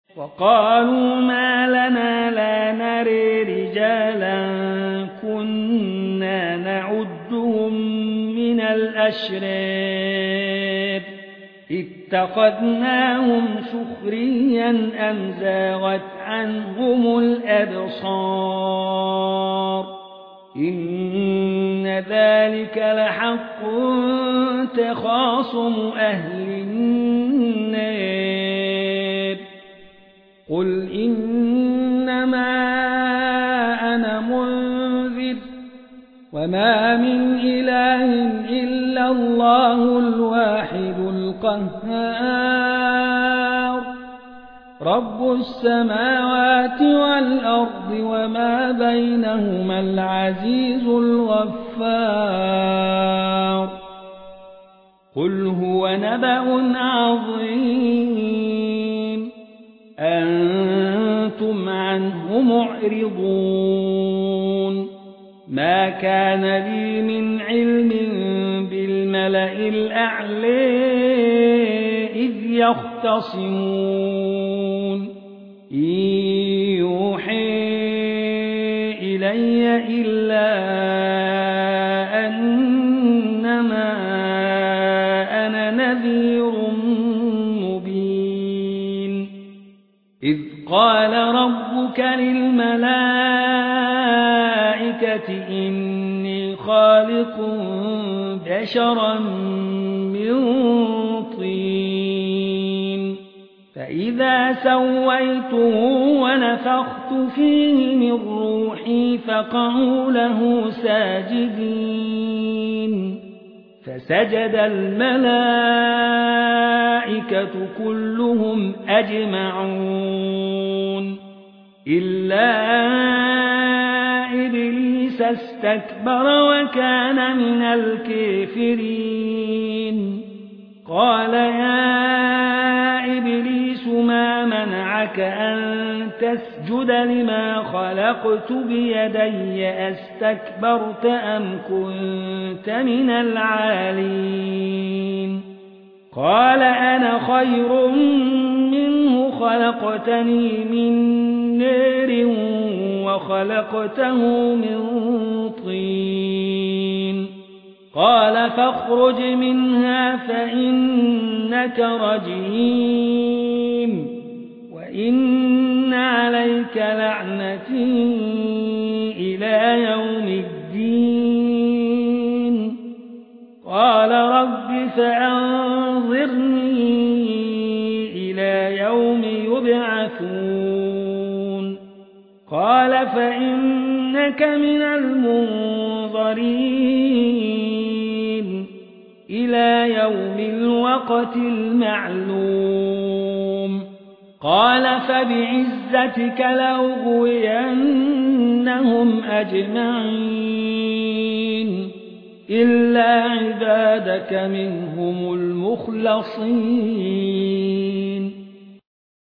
وقالوا ما لنا لا نرى رجالا كنا نعدهم من الأشرار اتخذناهم سخريا أم زاغت عنهم الأبصار إن ذلك لحق تخاصم أهل النار قل إنما أنا منذر وما من إله إلا الله الواحد القهار رب السماوات والأرض وما بينهما العزيز الغفار قل هو نبأ عظيم أنتم عنه معرضون ما كان لي من علم بالملأ الأعلى إذ يختصمون إن يوحي إلي إلا أنما أنا نذير مبين إذ قال ربك للملائكة إني خالق بشرا من طين فإذا سويته ونفخت فيه من روحي فقعوا له ساجدين فسجد الملائكة كلهم أجمعون إلا إبليس استكبر وكان من الكافرين قال يا إبليس ما منعك أن تسجد لما خلقت بيدي أستكبرت أم كنت من العالين قال أنا خير منه خلقتني من نار وخلقته من طين قال فاخرج منها فإنك رجيم وإن عليك لعنتي إلى يوم الدين قال رب فأنظرني إلى يوم يبعثون قال فإنك من المنظرين إلى يوم الوقت المعلوم قال فبعزتك لأغوينهم أجمعين إلا عبادك منهم المخلصين